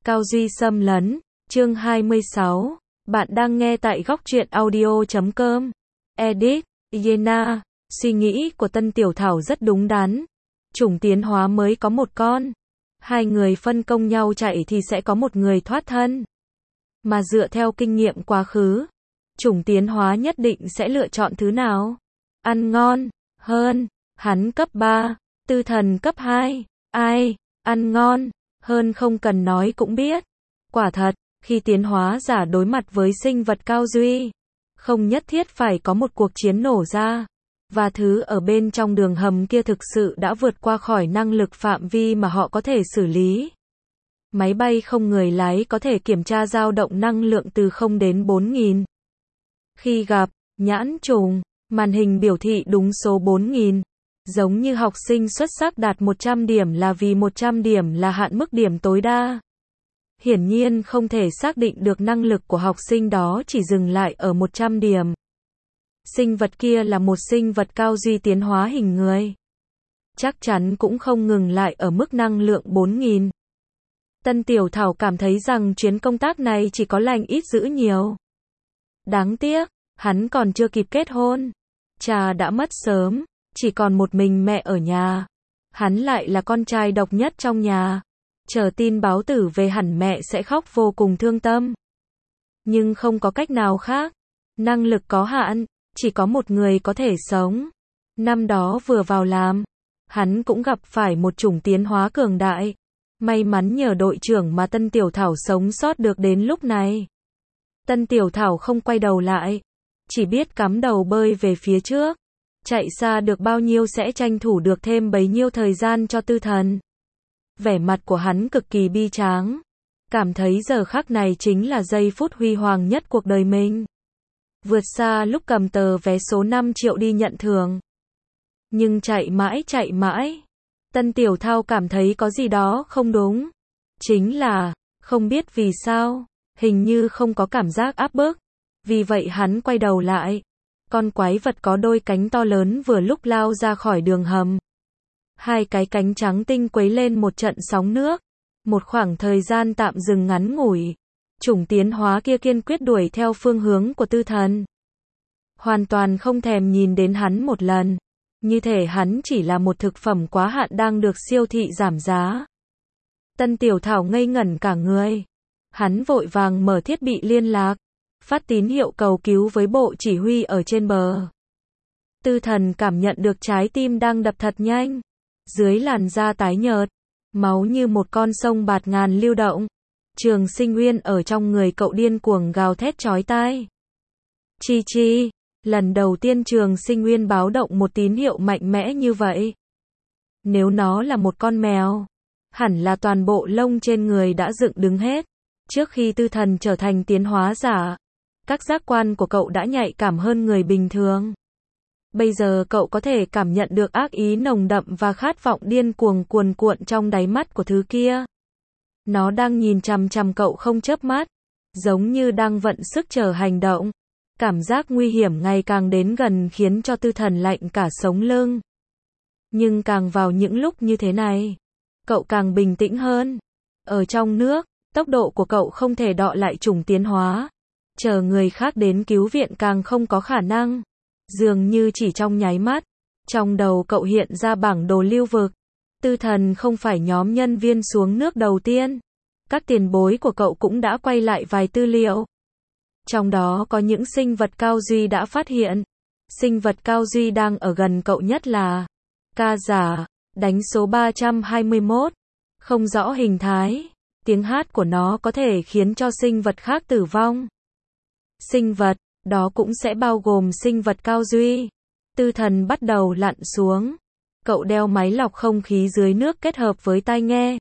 Cao Duy xâm lấn, chương 26. Bạn đang nghe tại góc truyện audio.com. Edit, Yena, suy nghĩ của Tân Tiểu Thảo rất đúng đắn. Chủng tiến hóa mới có một con. Hai người phân công nhau chạy thì sẽ có một người thoát thân. Mà dựa theo kinh nghiệm quá khứ, chủng tiến hóa nhất định sẽ lựa chọn thứ nào? Ăn ngon hơn. Hắn cấp 3, Tư Thần cấp 2. Ai? Ăn ngon hơn không cần nói cũng biết. Quả thật, khi tiến hóa giả đối mặt với sinh vật Cao Duy, không nhất thiết phải có một cuộc chiến nổ ra. Và thứ ở bên trong đường hầm kia thực sự đã vượt qua khỏi năng lực phạm vi mà họ có thể xử lý. Máy bay không người lái có thể kiểm tra dao động năng lượng từ 0 đến 4.000. Khi gặp nhãn trùng, màn hình biểu thị đúng số 4.000. Giống như học sinh xuất sắc đạt 100 điểm là vì 100 điểm là hạn mức điểm tối đa. Hiển nhiên không thể xác định được năng lực của học sinh đó chỉ dừng lại ở 100 điểm. Sinh vật kia là một sinh vật Cao Duy tiến hóa hình người. Chắc chắn cũng không ngừng lại ở mức năng lượng 4.000. Tân Tiểu Thảo cảm thấy rằng chuyến công tác này chỉ có lành ít dữ nhiều. Đáng tiếc, hắn còn chưa kịp kết hôn. Cha đã mất sớm, chỉ còn một mình mẹ ở nhà. Hắn lại là con trai độc nhất trong nhà. Chờ tin báo tử về hẳn mẹ sẽ khóc vô cùng thương tâm. Nhưng không có cách nào khác. Năng lực có hạn, chỉ có một người có thể sống. Năm đó vừa vào làm, hắn cũng gặp phải một chủng tiến hóa cường đại. May mắn nhờ đội trưởng mà Tân Tiểu Thảo sống sót được đến lúc này. Tân Tiểu Thảo không quay đầu lại, chỉ biết cắm đầu bơi về phía trước. Chạy xa được bao nhiêu sẽ tranh thủ được thêm bấy nhiêu thời gian cho Tư Thần. Vẻ mặt của hắn cực kỳ bi tráng. Cảm thấy giờ khắc này chính là giây phút huy hoàng nhất cuộc đời mình. Vượt xa lúc cầm tờ vé số 5 triệu đi nhận thưởng. Nhưng chạy mãi, Tân Tiểu Thao cảm thấy có gì đó không đúng. Chính là, không biết vì sao, hình như không có cảm giác áp bức. Vì vậy hắn quay đầu lại. Con quái vật có đôi cánh to lớn vừa lúc lao ra khỏi đường hầm. Hai cái cánh trắng tinh quấy lên một trận sóng nước. Một khoảng thời gian tạm dừng ngắn ngủi. Chủng tiến hóa kia kiên quyết đuổi theo phương hướng của Tư Thần. Hoàn toàn không thèm nhìn đến hắn một lần. Như thể hắn chỉ là một thực phẩm quá hạn đang được siêu thị giảm giá. Tân Tiểu Thảo ngây ngẩn cả người. Hắn vội vàng mở thiết bị liên lạc. Phát tín hiệu cầu cứu với bộ chỉ huy ở trên bờ. Tư Thần cảm nhận được trái tim đang đập thật nhanh. Dưới làn da tái nhợt, máu như một con sông bạt ngàn lưu động. Trường Sinh Nguyên ở trong người cậu điên cuồng gào thét chói tai. Chi chi, lần đầu tiên Trường Sinh Nguyên báo động một tín hiệu mạnh mẽ như vậy. Nếu nó là một con mèo, hẳn là toàn bộ lông trên người đã dựng đứng hết. Trước khi Tư Thần trở thành tiến hóa giả, các giác quan của cậu đã nhạy cảm hơn người bình thường. Bây giờ cậu có thể cảm nhận được ác ý nồng đậm và khát vọng điên cuồng cuồn cuộn trong đáy mắt của thứ kia. Nó đang nhìn chằm chằm cậu không chớp mắt, giống như đang vận sức chờ hành động. Cảm giác nguy hiểm ngày càng đến gần khiến cho Tư Thần lạnh cả sống lưng. Nhưng càng vào những lúc như thế này, cậu càng bình tĩnh hơn. Ở trong nước, tốc độ của cậu không thể đọ lại chủng tiến hóa. Chờ người khác đến cứu viện càng không có khả năng. Dường như chỉ trong nháy mắt, trong đầu cậu hiện ra bản đồ lưu vực. Tư Thần không phải nhóm nhân viên xuống nước đầu tiên. Các tiền bối của cậu cũng đã quay lại vài tư liệu. Trong đó có những sinh vật Cao Duy đã phát hiện. Sinh vật Cao Duy đang ở gần cậu nhất là Ca Giả, đánh số 321. Không rõ hình thái, tiếng hát của nó có thể khiến cho sinh vật khác tử vong. Sinh vật đó cũng sẽ bao gồm sinh vật Cao Duy. Tư Thần bắt đầu lặn xuống. Cậu đeo máy lọc không khí dưới nước kết hợp với tai nghe.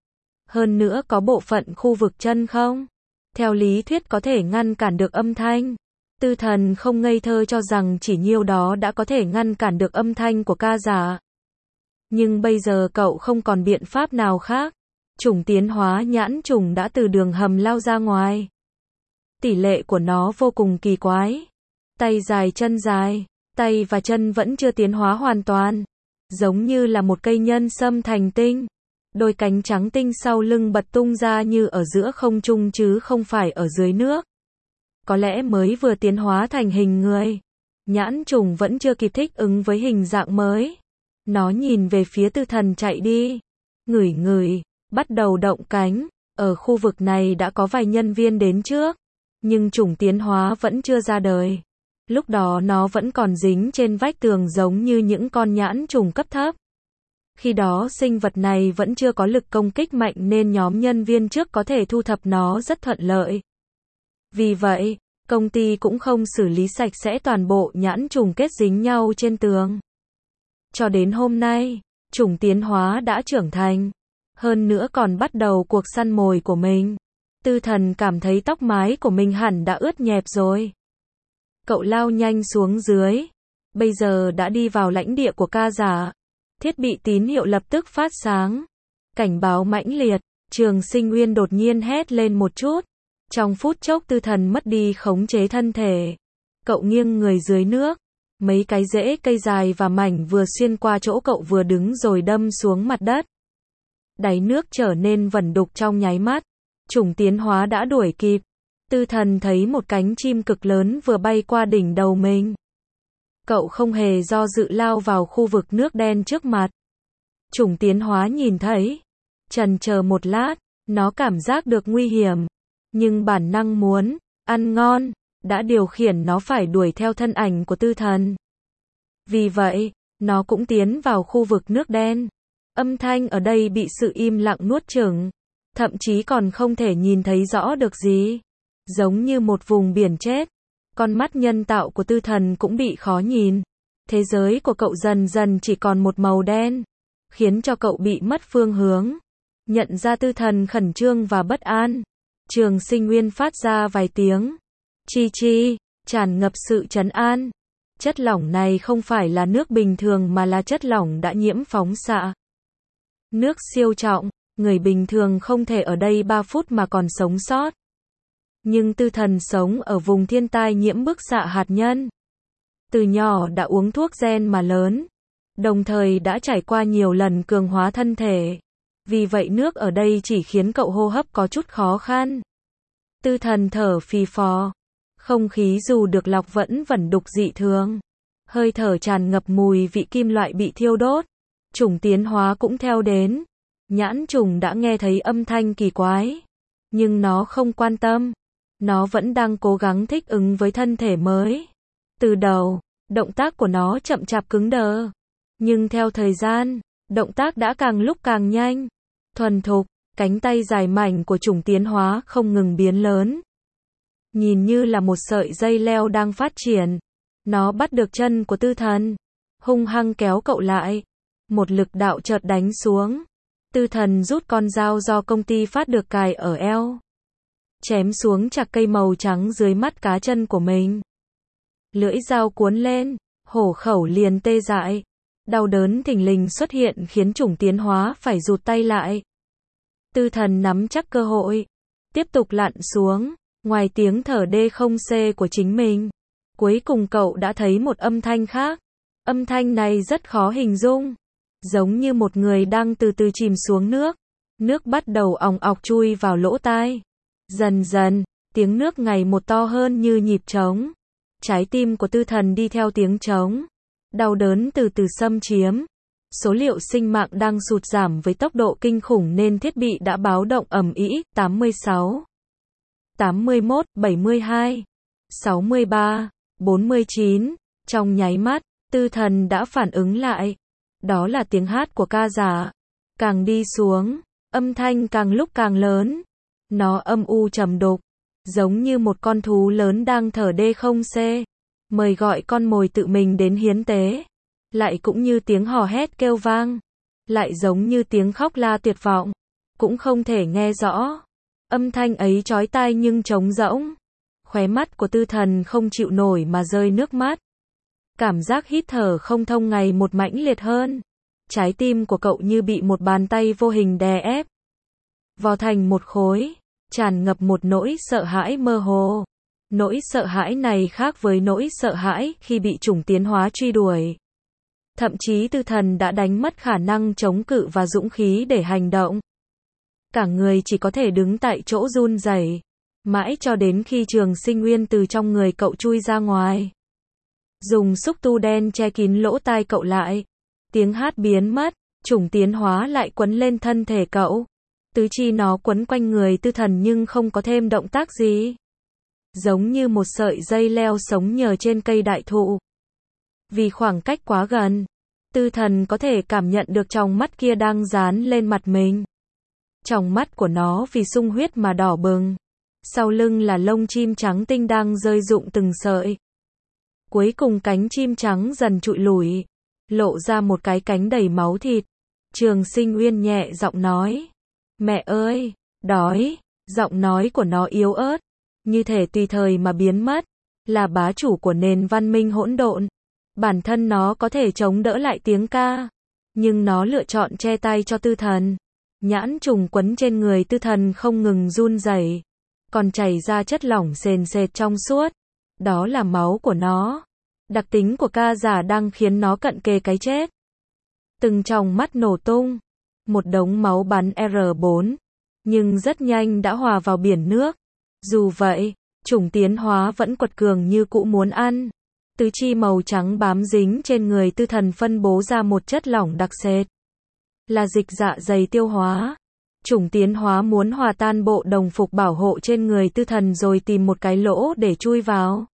Hơn nữa có bộ phận khu vực chân không. Theo lý thuyết có thể ngăn cản được âm thanh. Tư Thần không ngây thơ cho rằng chỉ nhiêu đó đã có thể ngăn cản được âm thanh của Ca Giả. Nhưng bây giờ cậu không còn biện pháp nào khác. Chủng tiến hóa nhãn trùng đã từ đường hầm lao ra ngoài. Tỷ lệ của nó vô cùng kỳ quái. Tay dài chân dài, tay và chân vẫn chưa tiến hóa hoàn toàn. Giống như là một cây nhân sâm thành tinh. đôi cánh trắng tinh sau lưng bật tung ra như ở giữa không trung chứ không phải ở dưới nước. Có lẽ mới vừa tiến hóa thành hình người. Nhãn trùng vẫn chưa kịp thích ứng với hình dạng mới. Nó nhìn về phía Tư Thần chạy đi. Ngửi ngửi, bắt đầu động cánh. Ở khu vực này đã có vài nhân viên đến trước. Nhưng chủng tiến hóa vẫn chưa ra đời. Lúc đó nó vẫn còn dính trên vách tường giống như những con nhãn trùng cấp thấp. Khi đó sinh vật này vẫn chưa có lực công kích mạnh nên nhóm nhân viên trước có thể thu thập nó rất thuận lợi. Vì vậy, công ty cũng không xử lý sạch sẽ toàn bộ nhãn trùng kết dính nhau trên tường. Cho đến hôm nay, chủng tiến hóa đã trưởng thành. Hơn nữa còn bắt đầu cuộc săn mồi của mình. Tư Thần cảm thấy tóc mái của mình hẳn đã ướt nhẹp rồi. Cậu lao nhanh xuống dưới. Bây giờ đã đi vào lãnh địa của ca giả. Thiết bị tín hiệu lập tức phát sáng. Cảnh báo mãnh liệt. Trường Sinh Nguyên đột nhiên hét lên một chút. Trong phút chốc Tư Thần mất đi khống chế thân thể. Cậu nghiêng người dưới nước. Mấy cái rễ cây dài và mảnh vừa xuyên qua chỗ cậu vừa đứng rồi đâm xuống mặt đất. Đáy nước trở nên vẩn đục trong nháy mắt. Chủng tiến hóa đã đuổi kịp. Tư Thần thấy một cánh chim cực lớn vừa bay qua đỉnh đầu mình. Cậu không hề do dự lao vào khu vực nước đen trước mặt. Chủng tiến hóa nhìn thấy. Chần chờ một lát, nó cảm giác được nguy hiểm. Nhưng bản năng muốn ăn ngon đã điều khiển nó phải đuổi theo thân ảnh của Tư Thần. Vì vậy, nó cũng tiến vào khu vực nước đen. Âm thanh ở đây bị sự im lặng nuốt chửng. Thậm chí còn không thể nhìn thấy rõ được gì. Giống như một vùng biển chết. Con mắt nhân tạo của Tư Thần cũng bị khó nhìn. Thế giới của cậu dần dần chỉ còn một màu đen. Khiến cho cậu bị mất phương hướng. Nhận ra Tư Thần khẩn trương và bất an. Trường Sinh Nguyên phát ra vài tiếng. Chi chi, tràn ngập sự trấn an. Chất lỏng này không phải là nước bình thường mà là chất lỏng đã nhiễm phóng xạ. Nước siêu trọng, người bình thường không thể ở đây 3 phút mà còn sống sót. Nhưng Tư Thần sống ở vùng thiên tai nhiễm bức xạ hạt nhân. Từ nhỏ đã uống thuốc gen mà lớn. Đồng thời đã trải qua nhiều lần cường hóa thân thể. Vì vậy nước ở đây chỉ khiến cậu hô hấp có chút khó khăn. Tư Thần thở phì phò. Không khí dù được lọc vẫn vẩn đục dị thường. Hơi thở tràn ngập mùi vị kim loại bị thiêu đốt. Chủng tiến hóa cũng theo đến. Nhãn trùng đã nghe thấy âm thanh kỳ quái. Nhưng nó không quan tâm. Nó vẫn đang cố gắng thích ứng với thân thể mới. Từ đầu, động tác của nó chậm chạp cứng đờ. Nhưng theo thời gian, động tác đã càng lúc càng nhanh. Thuần thục, cánh tay dài mảnh của chủng tiến hóa không ngừng biến lớn. Nhìn như là một sợi dây leo đang phát triển. Nó bắt được chân của Tư Thần. Hung hăng kéo cậu lại. Một lực đạo chợt đánh xuống. Tư Thần rút con dao do công ty phát được cài ở eo. Chém xuống chạc cây màu trắng dưới mắt cá chân của mình. Lưỡi dao cuốn lên. Hổ khẩu liền tê dại. Đau đớn thình lình xuất hiện khiến chủng tiến hóa phải rụt tay lại. Tư Thần nắm chắc cơ hội. Tiếp tục lặn xuống. Ngoài tiếng thở D0C của chính mình. Cuối cùng cậu đã thấy một âm thanh khác. Âm thanh này rất khó hình dung. Giống như một người đang từ từ chìm xuống nước. Nước bắt đầu òng ọc chui vào lỗ tai. Dần dần, tiếng nước ngày một to hơn như nhịp trống. Trái tim của Tư Thần đi theo tiếng trống. Đau đớn từ từ xâm chiếm. Số liệu sinh mạng đang sụt giảm với tốc độ kinh khủng nên thiết bị đã báo động ầm ĩ. 86, 81, 72, 63, 49. Trong nháy mắt, Tư Thần đã phản ứng lại. Đó là tiếng hát của ca giả. Càng đi xuống, âm thanh càng lúc càng lớn. Nó âm u trầm đục. Giống như một con thú lớn đang thở D0C. Mời gọi con mồi tự mình đến hiến tế. Lại cũng như tiếng hò hét kêu vang. Lại giống như tiếng khóc la tuyệt vọng. Cũng không thể nghe rõ. Âm thanh ấy chói tai nhưng trống rỗng. Khóe mắt của Tư Thần không chịu nổi mà rơi nước mắt. Cảm giác hít thở không thông ngày một mãnh liệt hơn. Trái tim của cậu như bị một bàn tay vô hình đè ép. Vò thành một khối. Tràn ngập một nỗi sợ hãi mơ hồ. Nỗi sợ hãi này khác với nỗi sợ hãi khi bị chủng tiến hóa truy đuổi. Thậm chí tư thần đã đánh mất khả năng chống cự và dũng khí để hành động. Cả người chỉ có thể đứng tại chỗ run rẩy, mãi cho đến khi Trường Sinh Nguyên từ trong người cậu chui ra ngoài. Dùng xúc tu đen che kín lỗ tai cậu lại. Tiếng hát biến mất, chủng tiến hóa lại quấn lên thân thể cậu. Tứ chi nó quấn quanh người tư thần nhưng không có thêm động tác gì. Giống như một sợi dây leo sống nhờ trên cây đại thụ. Vì khoảng cách quá gần, tư thần có thể cảm nhận được tròng mắt kia đang dán lên mặt mình. Tròng mắt của nó vì sung huyết mà đỏ bừng. Sau lưng là lông chim trắng tinh đang rơi rụng từng sợi. Cuối cùng cánh chim trắng dần trụi lủi, lộ ra một cái cánh đầy máu thịt. Trường Sinh Uyên nhẹ giọng nói. Mẹ ơi, đói. Giọng nói của nó yếu ớt, như thể tùy thời mà biến mất. Là bá chủ của nền văn minh hỗn độn. Bản thân nó có thể chống đỡ lại tiếng ca. Nhưng nó lựa chọn che tay cho tư thần. Nhãn trùng quấn trên người tư thần không ngừng run rẩy, còn chảy ra chất lỏng sền sệt trong suốt. Đó là máu của nó. Đặc tính của ca giả đang khiến nó cận kề cái chết. Từng tròng mắt nổ tung. Một đống máu bắn R4. Nhưng rất nhanh đã hòa vào biển nước. Dù vậy, chủng tiến hóa vẫn quật cường như cũ muốn ăn. Tứ chi màu trắng bám dính trên người tư thần phân bố ra một chất lỏng đặc sệt. Là dịch dạ dày tiêu hóa. Chủng tiến hóa muốn hòa tan bộ đồng phục bảo hộ trên người tư thần rồi tìm một cái lỗ để chui vào.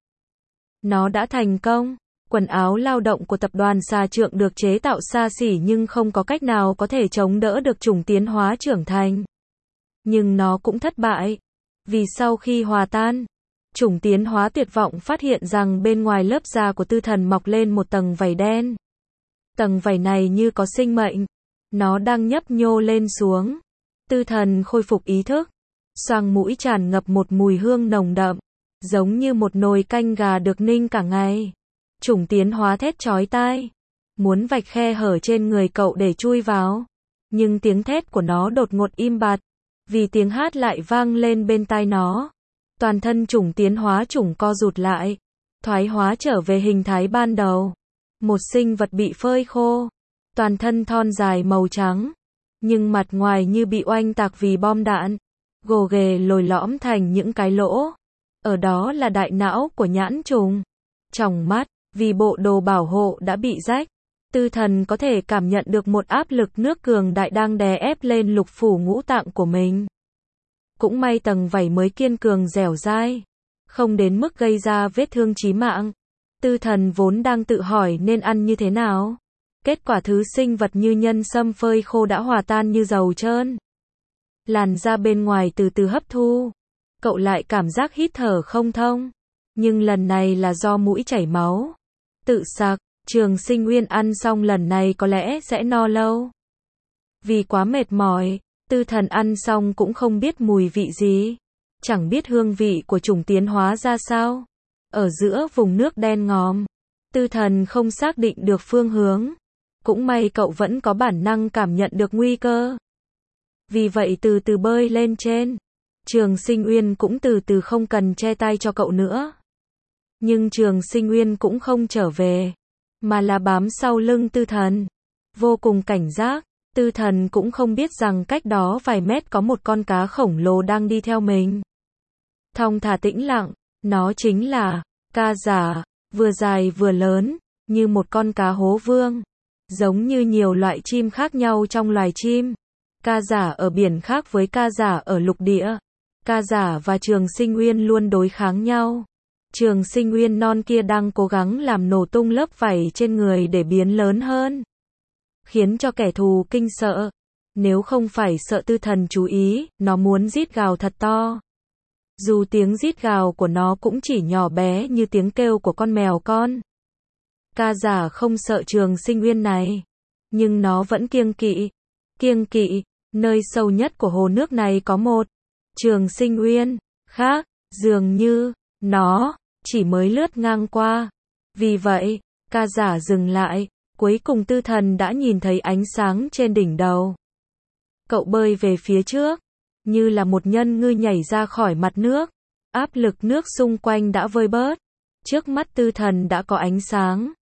Nó đã thành công. Quần áo lao động của tập đoàn xà trượng được chế tạo xa xỉ nhưng không có cách nào có thể chống đỡ được chủng tiến hóa trưởng thành. Nhưng nó cũng thất bại. Vì sau khi hòa tan, chủng tiến hóa tuyệt vọng phát hiện rằng bên ngoài lớp da của tư thần mọc lên một tầng vảy đen. Tầng vảy này như có sinh mệnh. Nó đang nhấp nhô lên xuống. Tư thần khôi phục ý thức. Xoang mũi tràn ngập một mùi hương nồng đậm. Giống như một nồi canh gà được ninh cả ngày. Chủng tiến hóa thét chói tai. Muốn vạch khe hở trên người cậu để chui vào. Nhưng tiếng thét của nó đột ngột im bặt. Vì tiếng hát lại vang lên bên tai nó. Toàn thân chủng tiến hóa chủng co rụt lại. Thoái hóa trở về hình thái ban đầu. Một sinh vật bị phơi khô. Toàn thân thon dài màu trắng. Nhưng mặt ngoài như bị oanh tạc vì bom đạn. Gồ ghề lồi lõm thành những cái lỗ. Ở đó là đại não của nhãn trùng. Tròng mắt, vì bộ đồ bảo hộ đã bị rách. Tư thần có thể cảm nhận được một áp lực nước cường đại đang đè ép lên lục phủ ngũ tạng của mình. Cũng may tầng vảy mới kiên cường dẻo dai. Không đến mức gây ra vết thương chí mạng. Tư thần vốn đang tự hỏi nên ăn như thế nào. Kết quả thứ sinh vật như nhân sâm phơi khô đã hòa tan như dầu trơn. Làn da bên ngoài từ từ hấp thu. Cậu lại cảm giác hít thở không thông. Nhưng lần này là do mũi chảy máu. Tự sặc, Trường Sinh Uyên ăn xong lần này có lẽ sẽ no lâu. Vì quá mệt mỏi, tư thần ăn xong cũng không biết mùi vị gì. Chẳng biết hương vị của chủng tiến hóa ra sao. Ở giữa vùng nước đen ngòm, tư thần không xác định được phương hướng. Cũng may cậu vẫn có bản năng cảm nhận được nguy cơ. Vì vậy từ từ bơi lên trên. Trường Sinh Uyên cũng từ từ không cần che tay cho cậu nữa. Nhưng Trường Sinh Uyên cũng không trở về, mà là bám sau lưng tư thần. Vô cùng cảnh giác, tư thần cũng không biết rằng cách đó vài mét có một con cá khổng lồ đang đi theo mình. Thong thả tĩnh lặng, nó chính là ca giả, vừa dài vừa lớn, như một con cá hố vương. Giống như nhiều loại chim khác nhau trong loài chim. Ca giả ở biển khác với ca giả ở lục địa. Ca giả và Trường Sinh Uyên luôn đối kháng nhau. Trường Sinh Uyên non kia đang cố gắng làm nổ tung lớp vảy trên người để biến lớn hơn. Khiến cho kẻ thù kinh sợ. Nếu không phải sợ tư thần chú ý, nó muốn rít gào thật to. Dù tiếng rít gào của nó cũng chỉ nhỏ bé như tiếng kêu của con mèo con. Ca giả không sợ Trường Sinh Uyên này. Nhưng nó vẫn kiêng kỵ. Kiêng kỵ, nơi sâu nhất của hồ nước này có một Trường Sinh Uyên khác, dường như nó chỉ mới lướt ngang qua. Vì vậy, ca giả dừng lại, cuối cùng tư thần đã nhìn thấy ánh sáng trên đỉnh đầu. Cậu bơi về phía trước, như là một nhân ngư nhảy ra khỏi mặt nước. Áp lực nước xung quanh đã vơi bớt. Trước mắt tư thần đã có ánh sáng.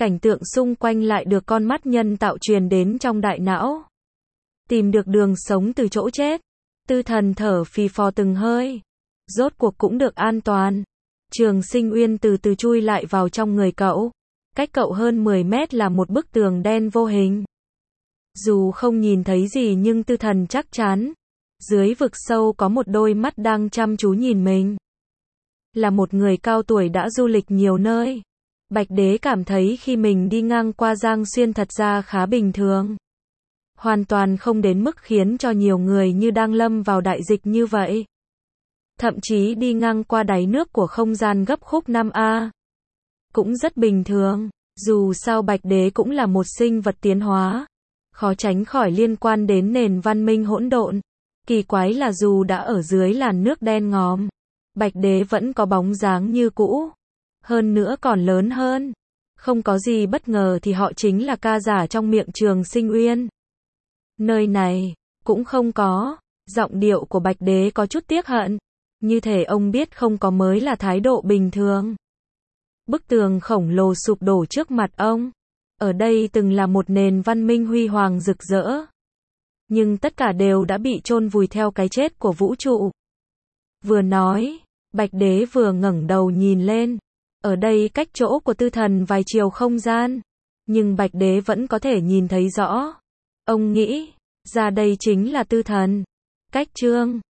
cảnh tượng xung quanh lại được con mắt nhân tạo truyền đến trong đại não. Tìm được đường sống từ chỗ chết. Tư Thần thở phì phò từng hơi. Rốt cuộc cũng được an toàn. Trường Sinh Uyên từ từ chui lại vào trong người cậu. Cách cậu hơn 10 mét là một bức tường đen vô hình. Dù không nhìn thấy gì nhưng Tư Thần chắc chắn. Dưới vực sâu có một đôi mắt đang chăm chú nhìn mình. Là một người cao tuổi đã du lịch nhiều nơi. Bạch Đế cảm thấy khi mình đi ngang qua Giang Xuyên thật ra khá bình thường. Hoàn toàn không đến mức khiến cho nhiều người như đang lâm vào đại dịch như vậy. Thậm chí đi ngang qua đáy nước của không gian gấp khúc 5A. Cũng rất bình thường. Dù sao Bạch Đế cũng là một sinh vật tiến hóa. Khó tránh khỏi liên quan đến nền văn minh hỗn độn. Kỳ quái là dù đã ở dưới làn nước đen ngòm, Bạch Đế vẫn có bóng dáng như cũ. Hơn nữa còn lớn hơn. Không có gì bất ngờ thì họ chính là ca giả trong miệng Trường Sinh Uyên. Nơi này, cũng không có. Giọng điệu của Bạch Đế có chút tiếc hận. Như thể ông biết không có mới là thái độ bình thường. Bức tường khổng lồ sụp đổ trước mặt ông. Ở đây từng là một nền văn minh huy hoàng rực rỡ. Nhưng tất cả đều đã bị chôn vùi theo cái chết của vũ trụ. Vừa nói, Bạch Đế vừa ngẩng đầu nhìn lên. Ở đây cách chỗ của Tư Thần vài chiều không gian. Nhưng Bạch Đế vẫn có thể nhìn thấy rõ. Ông nghĩ, ra đây chính là Tư Thần. Cách chương